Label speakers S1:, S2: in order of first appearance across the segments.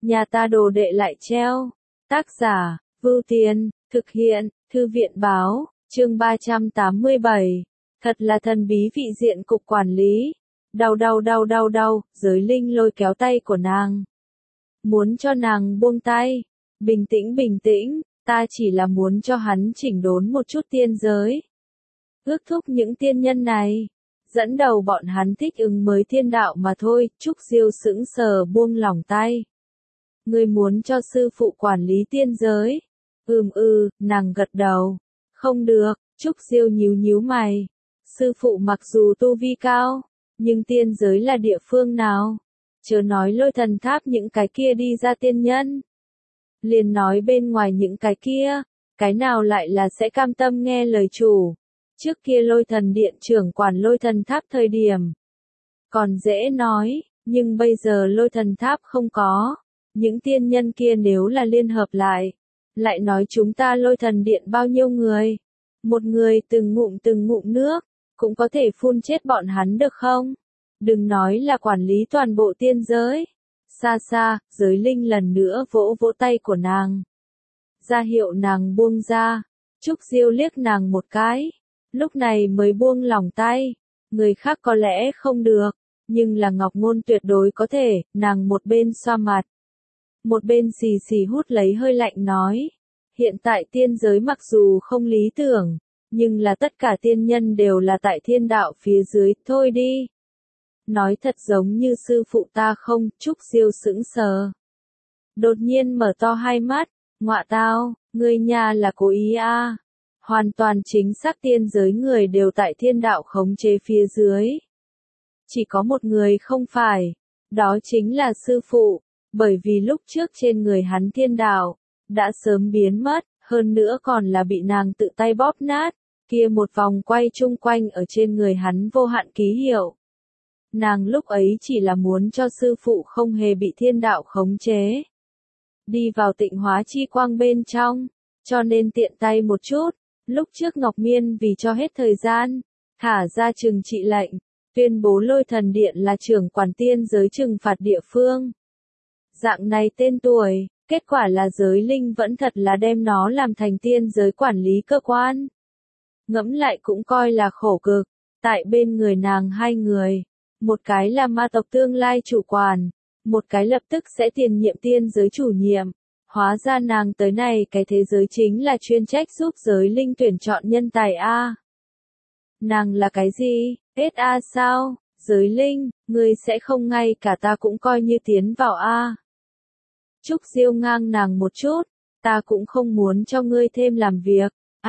S1: nhà ta đồ đệ lại treo. Tác giả, Vưu Tiên, thực hiện, Thư viện Báo, chương 387. Thật là thần bí vị diện cục quản lý. Đau, Giới Linh lôi kéo tay của nàng. Muốn cho nàng buông tay. Bình tĩnh, ta chỉ là muốn cho hắn chỉnh đốn một chút tiên giới. Ước thúc những tiên nhân này. Dẫn đầu bọn hắn thích ứng mới thiên đạo mà thôi. Trúc Diêu sững sờ buông lỏng tay. Ngươi muốn cho sư phụ quản lý tiên giới. Nàng gật đầu. Không được, Trúc Diêu nhíu mày. Sư phụ mặc dù tu vi cao, nhưng tiên giới là địa phương nào? Chớ nói Lôi Thần Tháp những cái kia đi ra tiên nhân. Liền nói bên ngoài những cái kia, cái nào lại là sẽ cam tâm nghe lời chủ. Trước kia Lôi Thần Điện trưởng quản Lôi Thần Tháp thời điểm. Còn dễ nói, nhưng bây giờ Lôi Thần Tháp không có. Những tiên nhân kia nếu là liên hợp lại nói chúng ta Lôi Thần Điện bao nhiêu người. Một người từng ngụm nước, cũng có thể phun chết bọn hắn được không? Đừng nói là quản lý toàn bộ tiên giới. Xa, Giới Linh lần nữa vỗ tay của nàng. Ra hiệu nàng buông ra. Trúc Diêu liếc nàng một cái. Lúc này mới buông lỏng tay. Người khác có lẽ không được, nhưng là Ngọc Ngôn tuyệt đối có thể. Nàng một bên xoa mặt, một bên xì hút lấy hơi lạnh nói. Hiện tại tiên giới mặc dù không lý tưởng, nhưng là tất cả tiên nhân đều là tại thiên đạo phía dưới, thôi đi. Nói thật giống như sư phụ ta không? Trúc Diêu sững sờ. Đột nhiên mở to hai mắt, ngọa tao, ngươi nhà là cố ý à. Hoàn toàn chính xác tiên giới người đều tại thiên đạo khống chế phía dưới. Chỉ có một người không phải, đó chính là sư phụ, bởi vì lúc trước trên người hắn thiên đạo đã sớm biến mất, hơn nữa còn là bị nàng tự tay bóp nát, kia một vòng quay chung quanh ở trên người hắn vô hạn ký hiệu. Nàng lúc ấy chỉ là muốn cho sư phụ không hề bị thiên đạo khống chế. Đi vào Tịnh Hóa Chi Quang bên trong, cho nên tiện tay một chút, lúc trước Ngọc Miên vì cho hết thời gian, thả ra trừng trị lệnh, tuyên bố Lôi Thần Điện là trưởng quản tiên giới trừng phạt địa phương. Dạng này tên tuổi, kết quả là Giới Linh vẫn thật là đem nó làm thành tiên giới quản lý cơ quan. Ngẫm lại cũng coi là khổ cực, tại bên người nàng hai người. Một cái là ma tộc tương lai chủ quản, một cái lập tức sẽ tiền nhiệm tiên giới chủ nhiệm. Hóa ra nàng tới này cái thế giới chính là chuyên trách giúp Giới Linh tuyển chọn nhân tài A. Nàng là cái gì? SA sao? Giới Linh, ngươi sẽ không ngay cả ta cũng coi như tiến vào A. Trúc Diêu ngang nàng một chút, ta cũng không muốn cho ngươi thêm làm việc.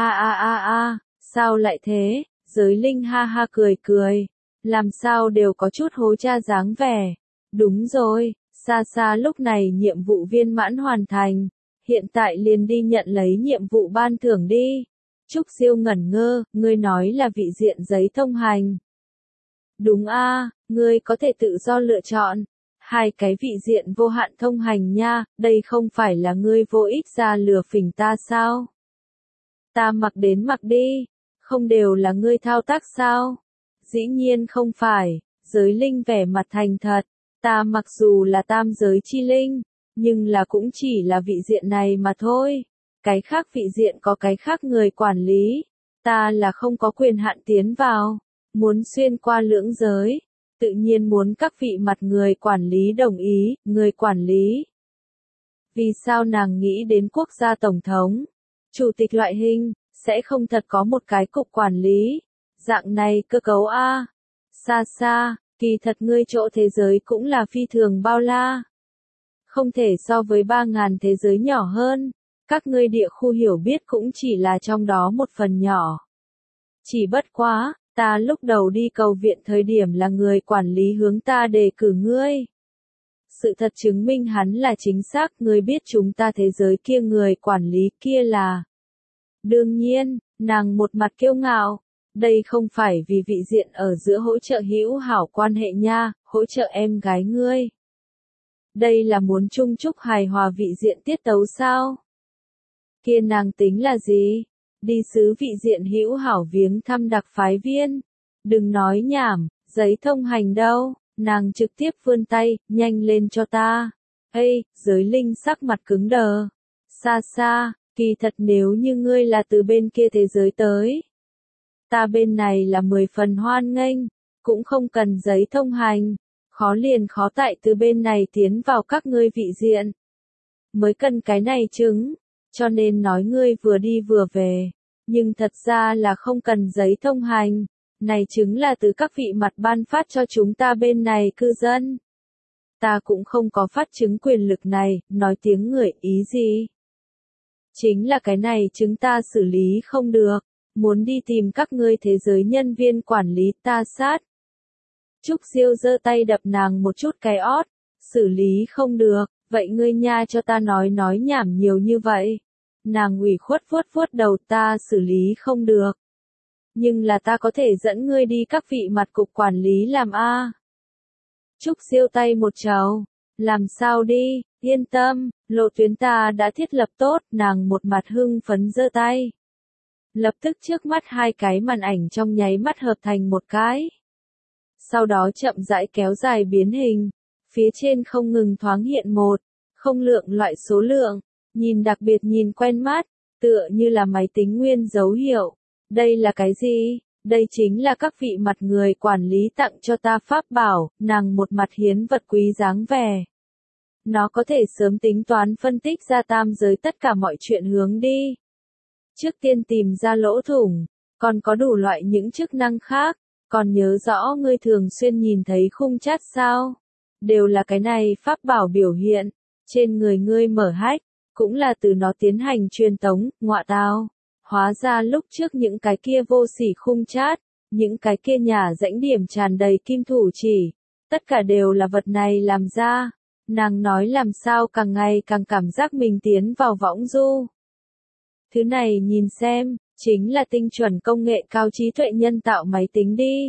S1: Sao lại thế? Giới Linh ha cười. Làm sao đều có chút hối cha dáng vẻ. Đúng rồi, xa lúc này nhiệm vụ viên mãn hoàn thành. Hiện tại liền đi nhận lấy nhiệm vụ ban thưởng đi. Trúc Diêu ngẩn ngơ, ngươi nói là vị diện giấy thông hành. Đúng a, ngươi có thể tự do lựa chọn. Hai cái vị diện vô hạn thông hành nha, đây không phải là ngươi vô ích ra lừa phỉnh ta sao? Ta mặc đi, không đều là ngươi thao tác sao? Dĩ nhiên không phải, Giới Linh vẻ mặt thành thật, ta mặc dù là tam giới chi linh, nhưng là cũng chỉ là vị diện này mà thôi. Cái khác vị diện có cái khác người quản lý, ta là không có quyền hạn tiến vào, muốn xuyên qua lưỡng giới. Tự nhiên muốn các vị mặt người quản lý đồng ý, người quản lý. Vì sao nàng nghĩ đến quốc gia tổng thống, chủ tịch loại hình, sẽ không thật có một cái cục quản lý, dạng này cơ cấu A. Xa, kỳ thật ngươi chỗ thế giới cũng là phi thường bao la. Không thể so với 3.000 thế giới nhỏ hơn, các ngươi địa khu hiểu biết cũng chỉ là trong đó một phần nhỏ. Chỉ bất quá, ta lúc đầu đi cầu viện thời điểm là người quản lý hướng ta đề cử ngươi. Sự thật chứng minh hắn là chính xác, ngươi biết chúng ta thế giới kia người quản lý kia là. Đương nhiên, nàng một mặt kiêu ngạo, đây không phải vì vị diện ở giữa hỗ trợ hữu hảo quan hệ nha, hỗ trợ em gái ngươi. Đây là muốn chung chúc hài hòa vị diện tiết tấu sao? Kia nàng tính là gì? Đi xứ vị diện hữu hảo viếng thăm đặc phái viên. Đừng nói nhảm, giấy thông hành đâu, nàng trực tiếp vươn tay, nhanh lên cho ta. Ây, Giới Linh sắc mặt cứng đờ. Xa xa, kỳ thật nếu như ngươi là từ bên kia thế giới tới. Ta bên này là 10 phần hoan nghênh, cũng không cần giấy thông hành. Khó liền khó tại từ bên này tiến vào các ngươi vị diện. Mới cần cái này chứng, cho nên nói ngươi vừa đi vừa về. Nhưng thật ra là không cần giấy thông hành. Này chứng là từ các vị mặt ban phát cho chúng ta bên này cư dân. Ta cũng không có phát chứng quyền lực này, nói tiếng người ý gì. Chính là cái này chúng ta xử lý không được, muốn đi tìm các ngươi thế giới nhân viên quản lý ta sát. Trúc Siêu giơ tay đập nàng một chút cái ót, xử lý không được, vậy ngươi nha cho ta nói nhảm nhiều như vậy. Nàng ủy khuất vuốt vuốt đầu, ta xử lý không được. Nhưng là ta có thể dẫn ngươi đi các vị mặt cục quản lý làm a. Trúc Siêu tay một trầu, làm sao đi, yên tâm, lộ tuyến ta đã thiết lập tốt, nàng một mặt hưng phấn giơ tay. Lập tức trước mắt hai cái màn ảnh trong nháy mắt hợp thành một cái. Sau đó chậm rãi kéo dài biến hình, phía trên không ngừng thoáng hiện một, không lượng loại số lượng, nhìn đặc biệt nhìn quen mắt, tựa như là máy tính nguyên dấu hiệu. Đây là cái gì? Đây chính là các vị mặt người quản lý tặng cho ta pháp bảo, nàng một mặt hiến vật quý dáng vẻ. Nó có thể sớm tính toán phân tích ra tam giới tất cả mọi chuyện hướng đi. Trước tiên tìm ra lỗ thủng, còn có đủ loại những chức năng khác, còn nhớ rõ ngươi thường xuyên nhìn thấy khung chat sao? Đều là cái này pháp bảo biểu hiện, trên người ngươi mở hack, cũng là từ nó tiến hành truyền tống, ngọa tao. Hóa ra lúc trước những cái kia vô sỉ khung chat, những cái kia nhà rãnh điểm tràn đầy kim thủ chỉ, tất cả đều là vật này làm ra. Nàng nói làm sao càng ngày càng cảm giác mình tiến vào võng du. Thứ này nhìn xem, chính là tinh chuẩn công nghệ cao trí tuệ nhân tạo máy tính đi.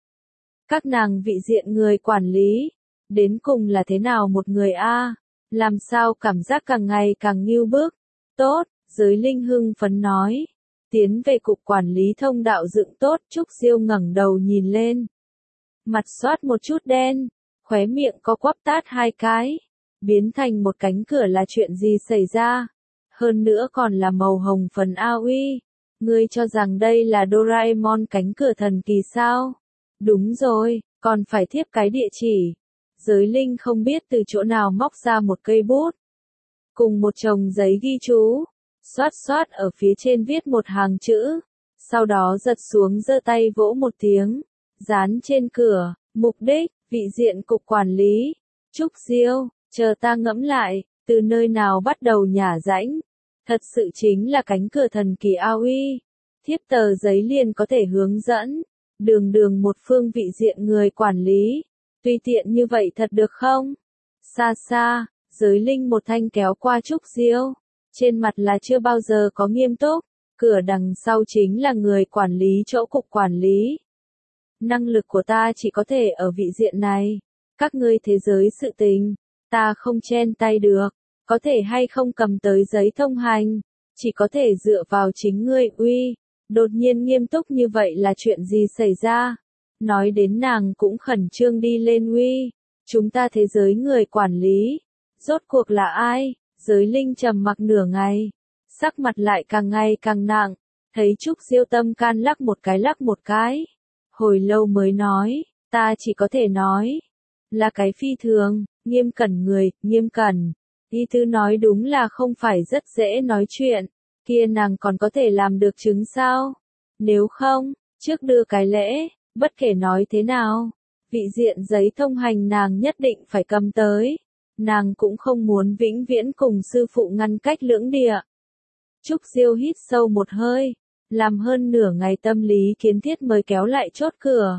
S1: Các nàng vị diện người quản lý, đến cùng là thế nào một người a? Làm sao cảm giác càng ngày càng nghiêu bức? Tốt, Giới Linh hưng phấn nói. Tiến về cục quản lý thông đạo dựng tốt, Trúc Siêu ngẩng đầu nhìn lên. Mặt xoát một chút đen, khóe miệng có quắp tát hai cái. Biến thành một cánh cửa là chuyện gì xảy ra? Hơn nữa còn là màu hồng phần AOE. Ngươi cho rằng đây là Doraemon cánh cửa thần kỳ sao? Đúng rồi, còn phải thiếp cái địa chỉ. Giới Linh không biết từ chỗ nào móc ra một cây bút. Cùng một chồng giấy ghi chú. Xoát xoát ở phía trên viết một hàng chữ. Sau đó giật xuống giơ tay vỗ một tiếng. Dán trên cửa, mục đích, vị diện cục quản lý. Trúc Siêu, chờ ta ngẫm lại, từ nơi nào bắt đầu nhả rãnh. Thật sự chính là cánh cửa thần kỳ AOE. Thiếp tờ giấy liền có thể hướng dẫn. Đường một phương vị diện người quản lý. Tùy tiện như vậy thật được không? Xa xa, Giới Linh một thanh kéo qua Trúc Siêu. Trên mặt là chưa bao giờ có nghiêm túc. Cửa đằng sau chính là người quản lý chỗ cục quản lý. Năng lực của ta chỉ có thể ở vị diện này. Các ngươi thế giới sự tình, ta không chen tay được. Có thể hay không cầm tới giấy thông hành, chỉ có thể dựa vào chính ngươi. Uy, đột nhiên nghiêm túc như vậy là chuyện gì xảy ra? Nói đến nàng cũng khẩn trương đi lên. Uy, chúng ta thế giới người quản lý, rốt cuộc là ai? Giới Linh trầm mặc nửa ngày, sắc mặt lại càng ngày càng nặng, thấy Trúc Siêu tâm can lắc một cái. Hồi lâu mới nói, ta chỉ có thể nói, là cái phi thường, nghiêm cẩn người, nghiêm cẩn. Y Tư nói đúng là không phải rất dễ nói chuyện, kia nàng còn có thể làm được chứng sao? Nếu không, trước đưa cái lễ, bất kể nói thế nào, vị diện giấy thông hành nàng nhất định phải cầm tới. Nàng cũng không muốn vĩnh viễn cùng sư phụ ngăn cách lưỡng địa. Trúc Siêu hít sâu một hơi, làm hơn nửa ngày tâm lý kiến thiết mới kéo lại chốt cửa.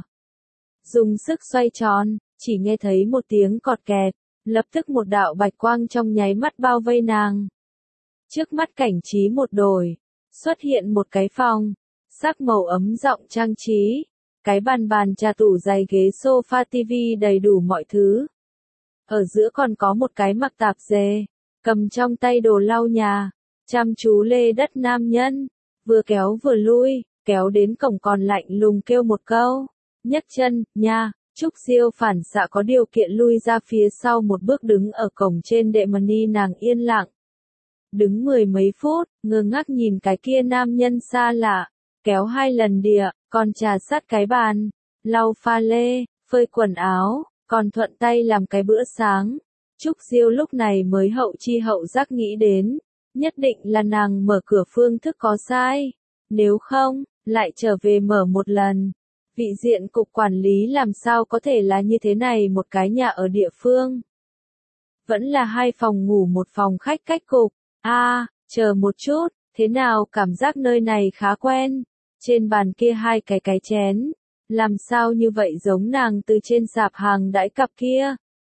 S1: Dùng sức xoay tròn, chỉ nghe thấy một tiếng cọt kẹt, lập tức một đạo bạch quang trong nháy mắt bao vây nàng. Trước mắt cảnh trí một đổi, xuất hiện một cái phòng, sắc màu ấm giọng trang trí, cái bàn trà tủ giày ghế sofa tivi đầy đủ mọi thứ. Ở giữa còn có một cái mặc tạp dề, cầm trong tay đồ lau nhà, chăm chú lê đất nam nhân, vừa kéo vừa lui, kéo đến cổng còn lạnh lùng kêu một câu, nhấc chân, nha, Trúc Diêu phản xạ có điều kiện lui ra phía sau một bước đứng ở cổng trên đệ mà ni nàng yên lặng. Đứng mười mấy phút, ngơ ngác nhìn cái kia nam nhân xa lạ, kéo 2 lần đĩa, còn trà sát cái bàn, lau pha lê, phơi quần áo, còn thuận tay làm cái bữa sáng. Trúc Diêu lúc này mới hậu chi hậu giác nghĩ đến, nhất định là nàng mở cửa phương thức có sai, nếu không, lại trở về mở một lần. Vị diện cục quản lý làm sao có thể là như thế này một cái nhà ở địa phương. Vẫn là 2 phòng ngủ một phòng khách cách cục. Chờ một chút, thế nào cảm giác nơi này khá quen. Trên bàn kia 2 cái chén, làm sao như vậy giống nàng từ trên sạp hàng đãi cặp kia.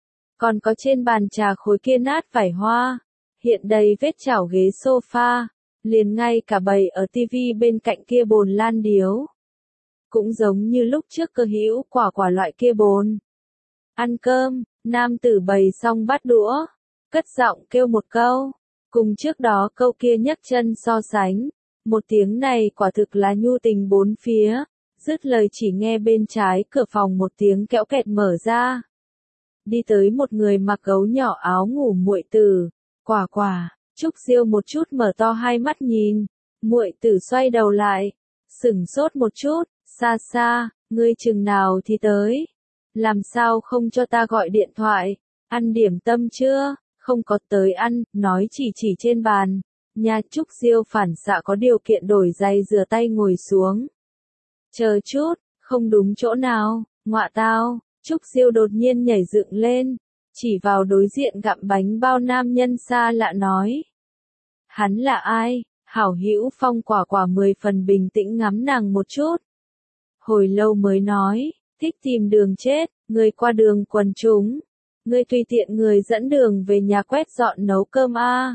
S1: Còn có trên bàn trà khối kia nát vải hoa, hiện đầy vết chảo ghế sofa, liền ngay cả bày ở tivi bên cạnh kia bồn lan điếu. Cũng giống như lúc trước Cơ Hữu quả loại kia bồn. Ăn cơm, nam tử bày xong bát đũa, cất giọng kêu một câu, cùng trước đó câu kia nhấc chân so sánh, một tiếng này quả thực là nhu tình bốn phía, dứt lời chỉ nghe bên trái cửa phòng một tiếng kẽo kẹt mở ra. Đi tới một người mặc gấu nhỏ áo ngủ muội tử, Quả. Trúc Diêu một chút mở to 2 mắt nhìn, muội tử xoay đầu lại, sửng sốt một chút, xa, ngươi chừng nào thì tới, làm sao không cho ta gọi điện thoại, ăn điểm tâm chưa, không có tới ăn, nói chỉ trên bàn, nhà Trúc Diêu phản xạ có điều kiện đổi giày rửa tay ngồi xuống. Chờ chút, không đúng chỗ nào, ngọa tao, Trúc Diêu đột nhiên nhảy dựng lên, chỉ vào đối diện gặm bánh bao nam nhân xa lạ nói. Hắn là ai? Hảo Hữu Phong quả 10 phần bình tĩnh ngắm nàng một chút. Hồi lâu mới nói, thích tìm đường chết, người qua đường quần chúng. Người tùy tiện người dẫn đường về nhà quét dọn nấu cơm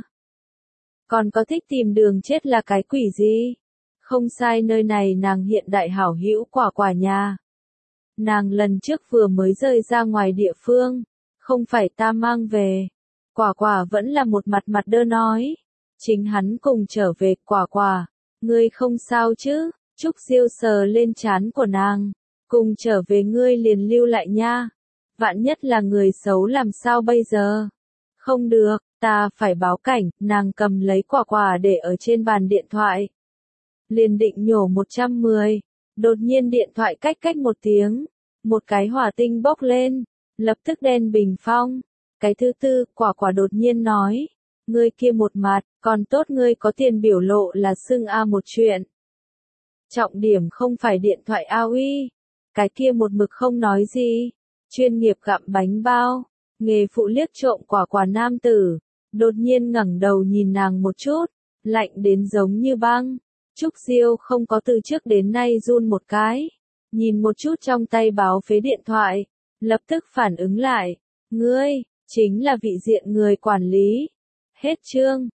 S1: Còn có thích tìm đường chết là cái quỷ gì? Không sai, nơi này nàng hiện đại Hảo Hữu quả nhà. Nàng lần trước vừa mới rời ra ngoài địa phương, không phải ta mang về. Quả vẫn là một mặt đơ nói. Chính hắn cùng trở về, quả, ngươi không sao chứ? Trúc Diêu sờ lên trán của nàng, cùng trở về ngươi liền lưu lại nha. Vạn nhất là người xấu làm sao bây giờ? Không được, ta phải báo cảnh. Nàng cầm lấy quả để ở trên bàn điện thoại. Liền định nhổ 110, đột nhiên điện thoại cách một tiếng, một cái hỏa tinh bốc lên, lập tức đen bình phong. Cái thứ tư, quả đột nhiên nói, ngươi kia một mặt, còn tốt ngươi có tiền biểu lộ là xưng một chuyện. Trọng điểm không phải điện thoại uy, cái kia một mực không nói gì, chuyên nghiệp gặm bánh bao, nghề phụ liếc trộm quả nam tử, đột nhiên ngẩng đầu nhìn nàng một chút, lạnh đến giống như băng. Trúc Diêu không có từ trước đến nay run một cái, nhìn một chút trong tay báo phế điện thoại, lập tức phản ứng lại, ngươi, chính là vị diện người quản lý. Hết chương.